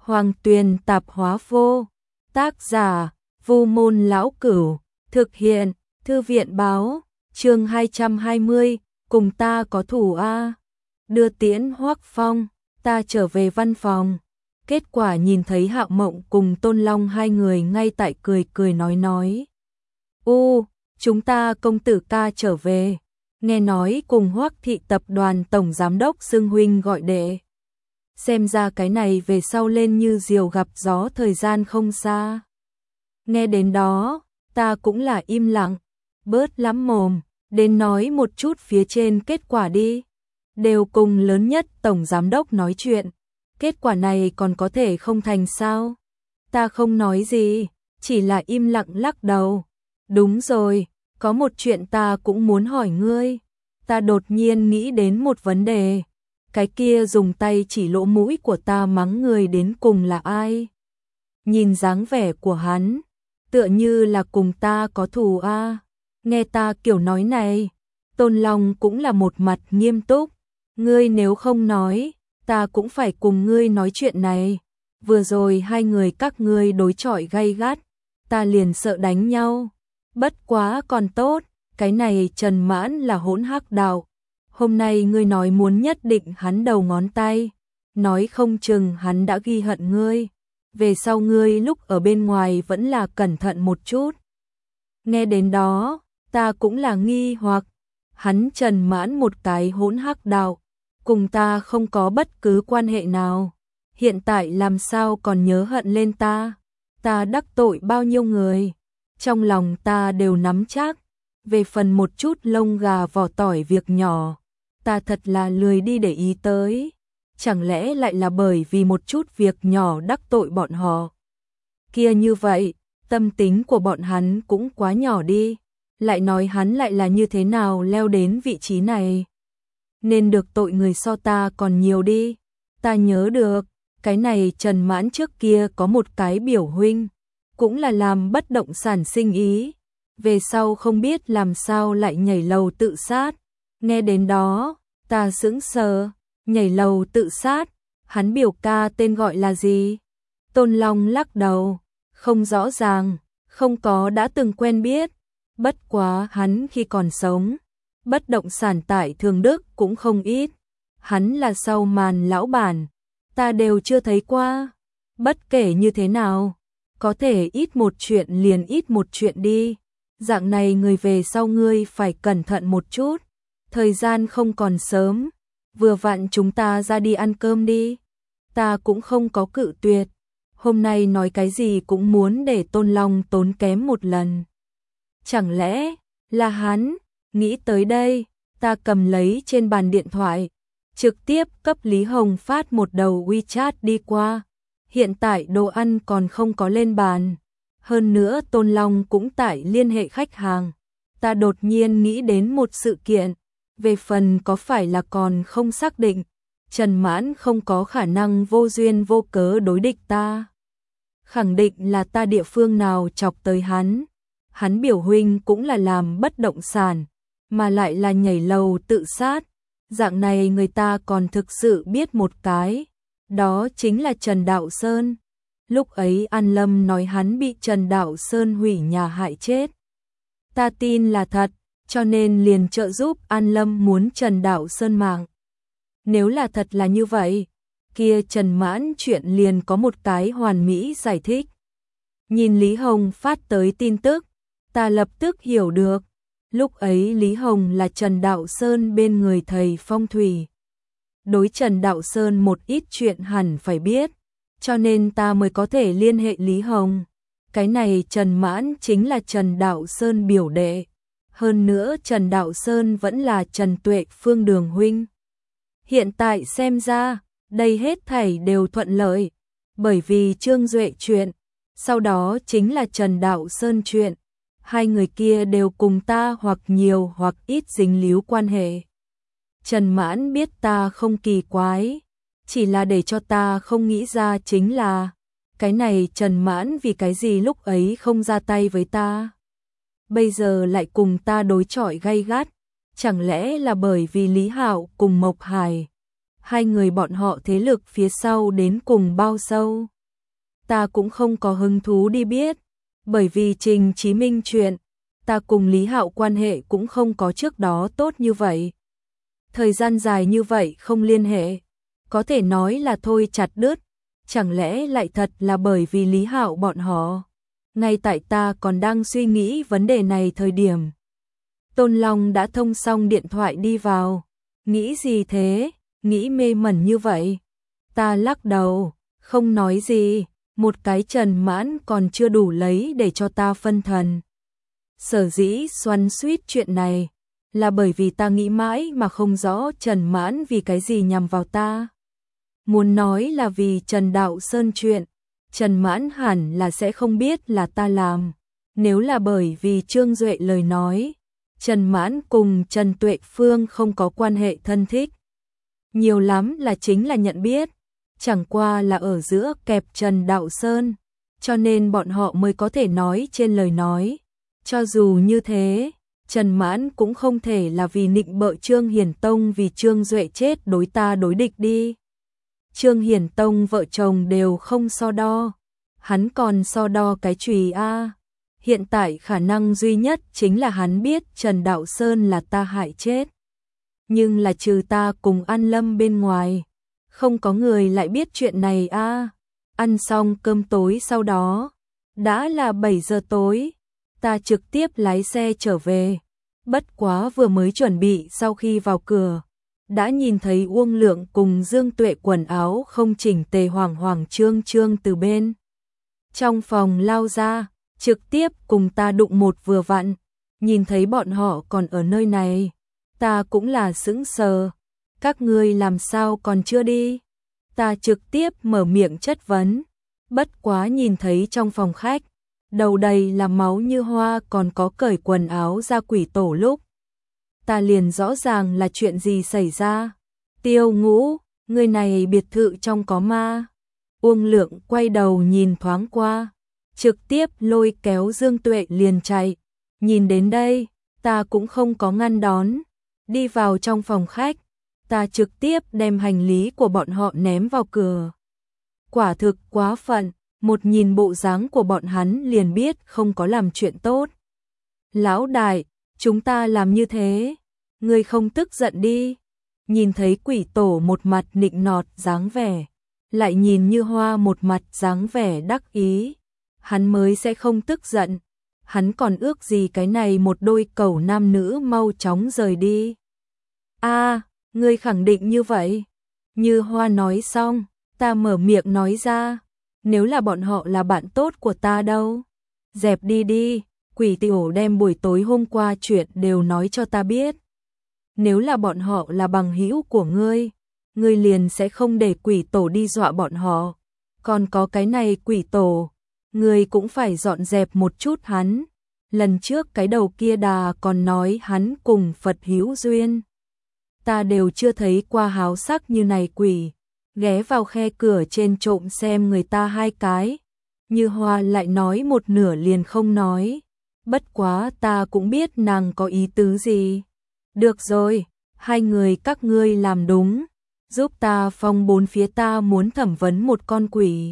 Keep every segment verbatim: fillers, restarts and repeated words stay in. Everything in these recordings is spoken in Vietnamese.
Hoàng Tuyền tạp hóa vô. Tác giả, Vu Môn Lão Cửu. Thực hiện, Thư viện báo. Chương hai trăm hai mươi, cùng ta có thủ a. Đưa tiễn Hoắc Phong, ta trở về văn phòng. Kết quả nhìn thấy Hạo Mộng cùng Tôn Long hai người ngay tại cười cười nói nói. U, chúng ta công tử ca trở về. Nghe nói cùng Hoắc thị tập đoàn tổng giám đốc xưng huynh gọi đệ. Xem ra cái này về sau lên như diều gặp gió, thời gian không xa. Nghe đến đó, ta cũng là im lặng, bớt lắm mồm, đến nói một chút phía trên kết quả đi. Đều cùng lớn nhất tổng giám đốc nói chuyện, kết quả này còn có thể không thành sao? Ta không nói gì, chỉ là im lặng lắc đầu. Đúng rồi, có một chuyện ta cũng muốn hỏi ngươi. Ta đột nhiên nghĩ đến một vấn đề. Cái kia dùng tay chỉ lỗ mũi của ta mắng người đến cùng là ai? Nhìn dáng vẻ của hắn, tựa như là cùng ta có thù a. Nghe ta kiểu nói này, Tôn Long cũng là một mặt nghiêm túc. Ngươi nếu không nói, ta cũng phải cùng ngươi nói chuyện này. Vừa rồi hai người các ngươi đối chọi gay gắt, ta liền sợ đánh nhau. Bất quá còn tốt, cái này Trần Mãn là hỗn hắc đạo. Hôm nay ngươi nói muốn nhất định hắn đầu ngón tay, nói không chừng hắn đã ghi hận ngươi. Về sau ngươi lúc ở bên ngoài vẫn là cẩn thận một chút. Nghe đến đó, ta cũng là nghi hoặc, hắn Trần Mãn một cái hỗn hắc đạo, cùng ta không có bất cứ quan hệ nào. Hiện tại làm sao còn nhớ hận lên ta? Ta đắc tội bao nhiêu người? Trong lòng ta đều nắm chắc. Về phần một chút lông gà vỏ tỏi việc nhỏ, ta thật là lười đi để ý tới. Chẳng lẽ lại là bởi vì một chút việc nhỏ đắc tội bọn họ? Kia như vậy, tâm tính của bọn hắn cũng quá nhỏ đi. Lại nói hắn lại là như thế nào leo đến vị trí này? Nên được tội người so ta còn nhiều đi. Ta nhớ được, cái này Trần Mãn trước kia có một cái biểu huynh, cũng là làm bất động sản sinh ý. Về sau không biết làm sao lại nhảy lầu tự sát. Nghe đến đó, ta sững sờ, nhảy lầu tự sát, hắn biểu ca tên gọi là gì? Tôn Long lắc đầu, không rõ ràng, không có đã từng quen biết. Bất quá hắn khi còn sống, bất động sản tại Thường Đức cũng không ít. Hắn là sau màn lão bản, ta đều chưa thấy qua. Bất kể như thế nào, có thể ít một chuyện liền ít một chuyện đi. Dạng này người về sau ngươi phải cẩn thận một chút. Thời gian không còn sớm, vừa vặn chúng ta ra đi ăn cơm đi. Ta cũng không có cự tuyệt. Hôm nay nói cái gì cũng muốn để Tôn Long tốn kém một lần. Chẳng lẽ là hắn? Nghĩ tới đây, ta cầm lấy trên bàn điện thoại, trực tiếp cấp Lý Hồng phát một đầu WeChat đi qua. Hiện tại đồ ăn còn không có lên bàn. Hơn nữa Tôn Long cũng tại liên hệ khách hàng. Ta đột nhiên nghĩ đến một sự kiện. Về phần có phải là còn không xác định, Trần Mãn không có khả năng vô duyên vô cớ đối địch ta. Khẳng định là ta địa phương nào chọc tới hắn. Hắn biểu huynh cũng là làm bất động sản, mà lại là nhảy lầu tự sát. Dạng này người ta còn thực sự biết một cái, đó chính là Trần Đạo Sơn. Lúc ấy An Lâm nói hắn bị Trần Đạo Sơn hủy nhà hại chết. Ta tin là thật, cho nên liền trợ giúp An Lâm muốn Trần Đạo Sơn mạng. Nếu là thật là như vậy, kia Trần Mãn chuyện liền có một cái hoàn mỹ giải thích. Nhìn Lý Hồng phát tới tin tức, ta lập tức hiểu được. Lúc ấy Lý Hồng là Trần Đạo Sơn bên người thầy phong thủy. Đối Trần Đạo Sơn một ít chuyện hẳn phải biết, cho nên ta mới có thể liên hệ Lý Hồng. Cái này Trần Mãn chính là Trần Đạo Sơn biểu đệ. Hơn nữa Trần Đạo Sơn vẫn là Trần Tuệ Phương đường huynh. Hiện tại xem ra, đây hết thảy đều thuận lợi. Bởi vì Trương Duệ chuyện, sau đó chính là Trần Đạo Sơn chuyện. Hai người kia đều cùng ta hoặc nhiều hoặc ít dính líu quan hệ. Trần Mãn biết ta không kỳ quái, chỉ là để cho ta không nghĩ ra chính là cái này Trần Mãn vì cái gì lúc ấy không ra tay với ta. Bây giờ lại cùng ta đối chọi gay gắt, chẳng lẽ là bởi vì Lý Hạo cùng Mộc Hải, hai người bọn họ thế lực phía sau đến cùng bao sâu. ta cũng không có hứng thú đi biết, bởi vì Trình Chí Minh chuyện, ta cùng Lý Hạo quan hệ cũng không có trước đó tốt như vậy. Thời gian dài như vậy không liên hệ, có thể nói là thôi chặt đứt, chẳng lẽ lại thật là bởi vì Lý Hạo bọn họ. Ngay tại ta còn đang suy nghĩ vấn đề này thời điểm, Tôn Long đã thông xong điện thoại đi vào. Nghĩ gì thế, nghĩ mê mẩn như vậy? Ta lắc đầu, không nói gì, một cái Trần Mãn còn chưa đủ lấy để cho ta phân thần. Sở dĩ xoắn xuýt chuyện này, là bởi vì ta nghĩ mãi mà không rõ Trần Mãn vì cái gì nhằm vào ta. Muốn nói là vì Trần Đạo Sơn chuyện, Trần Mãn hẳn là sẽ không biết là ta làm. Nếu là bởi vì Trương Duệ lời nói, Trần Mãn cùng Trần Tuệ Phương không có quan hệ thân thích. Nhiều lắm là chính là nhận biết, chẳng qua là ở giữa kẹp Trần Đạo Sơn, cho nên bọn họ mới có thể nói trên lời nói. Cho dù như thế, Trần Mãn cũng không thể là vì nịnh bợ Trương Hiển Tông vì Trương Duệ chết đối ta đối địch đi. Trương Hiển Tông vợ chồng đều không so đo, hắn còn so đo cái chùy a. Hiện tại khả năng duy nhất chính là hắn biết Trần Đạo Sơn là ta hại chết. Nhưng là trừ ta cùng An Lâm bên ngoài, không có người lại biết chuyện này a. Ăn xong cơm tối sau đó, đã là bảy giờ tối, ta trực tiếp lái xe trở về. Bất quá vừa mới chuẩn bị sau khi vào cửa, đã nhìn thấy Uông Lượng cùng Dương Tuệ quần áo không chỉnh tề hoảng hoảng trương trương từ bên trong phòng lao ra, trực tiếp cùng ta đụng một vừa vặn. Nhìn thấy bọn họ còn ở nơi này, ta cũng là sững sờ. Các ngươi làm sao còn chưa đi? Ta trực tiếp mở miệng chất vấn. Bất quá nhìn thấy trong phòng khách, đầu đầy là máu như hoa còn có cởi quần áo ra quỷ tổ lúc. Ta liền rõ ràng là chuyện gì xảy ra. Tiêu Ngũ, người này biệt thự trong có ma. Uông Lượng quay đầu nhìn thoáng qua, trực tiếp lôi kéo Dương Tuệ liền chạy. Nhìn đến đây, ta cũng không có ngăn đón. Đi vào trong phòng khách, ta trực tiếp đem hành lý của bọn họ ném vào cửa. Quả thực quá phận, một nhìn bộ dáng của bọn hắn liền biết không có làm chuyện tốt. Lão đại, chúng ta làm như thế, ngươi không tức giận đi. Nhìn thấy quỷ tổ một mặt nịnh nọt dáng vẻ, lại nhìn như hoa một mặt dáng vẻ đắc ý, hắn mới sẽ không tức giận. Hắn còn ước gì cái này một đôi cẩu nam nữ mau chóng rời đi. A, à, ngươi khẳng định như vậy? Như hoa nói xong, ta mở miệng nói ra, nếu là bọn họ là bạn tốt của ta đâu? Dẹp đi đi, quỷ tiểu đem buổi tối hôm qua chuyện đều nói cho ta biết. Nếu là bọn họ là bằng hữu của ngươi, ngươi liền sẽ không để quỷ tổ đi dọa bọn họ. Còn có cái này quỷ tổ, ngươi cũng phải dọn dẹp một chút hắn. Lần trước cái đầu kia đà còn nói hắn cùng Phật hữu duyên. Ta đều chưa thấy qua háo sắc như này quỷ, ghé vào khe cửa trên trộm xem người ta hai cái. Như hoa lại nói một nửa liền không nói. Bất quá ta cũng biết nàng có ý tứ gì. Được rồi, hai người các ngươi làm đúng, giúp ta phong bốn phía ta muốn thẩm vấn một con quỷ.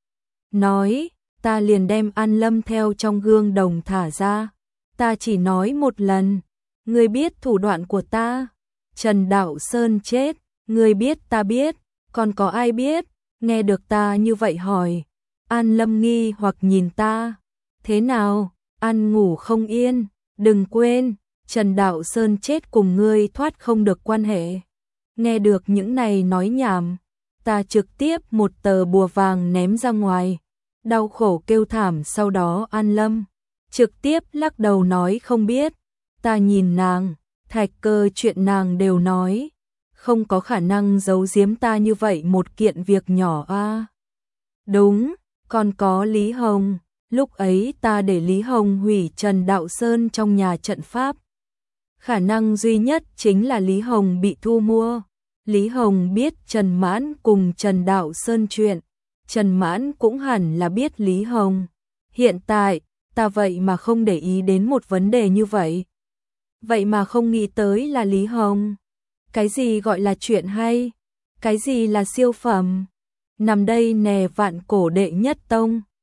Nói, ta liền đem An Lâm theo trong gương đồng thả ra. Ta chỉ nói một lần, ngươi biết thủ đoạn của ta. Trần Đạo Sơn chết, ngươi biết ta biết, còn có ai biết? Nghe được ta như vậy hỏi, An Lâm nghi hoặc nhìn ta. Thế nào, ăn ngủ không yên, đừng quên, Trần Đạo Sơn chết cùng ngươi thoát không được quan hệ. Nghe được những này nói nhảm, ta trực tiếp một tờ bùa vàng ném ra ngoài. Đau khổ kêu thảm, sau đó An Lâm trực tiếp lắc đầu nói không biết. Ta nhìn nàng, Thạch Cơ chuyện nàng đều nói, không có khả năng giấu giếm ta như vậy một kiện việc nhỏ a. À. Đúng, còn có Lý Hồng, lúc ấy ta để Lý Hồng hủy Trần Đạo Sơn trong nhà trận pháp. Khả năng duy nhất chính là Lý Hồng bị thu mua. Lý Hồng biết Trần Mãn cùng Trần Đạo Sơn chuyện, Trần Mãn cũng hẳn là biết Lý Hồng. Hiện tại, ta vậy mà không để ý đến một vấn đề như vậy. Vậy mà không nghĩ tới là Lý Hồng. Cái gì gọi là chuyện hay? Cái gì là siêu phẩm? nằm đây nè vạn cổ đệ nhất tông.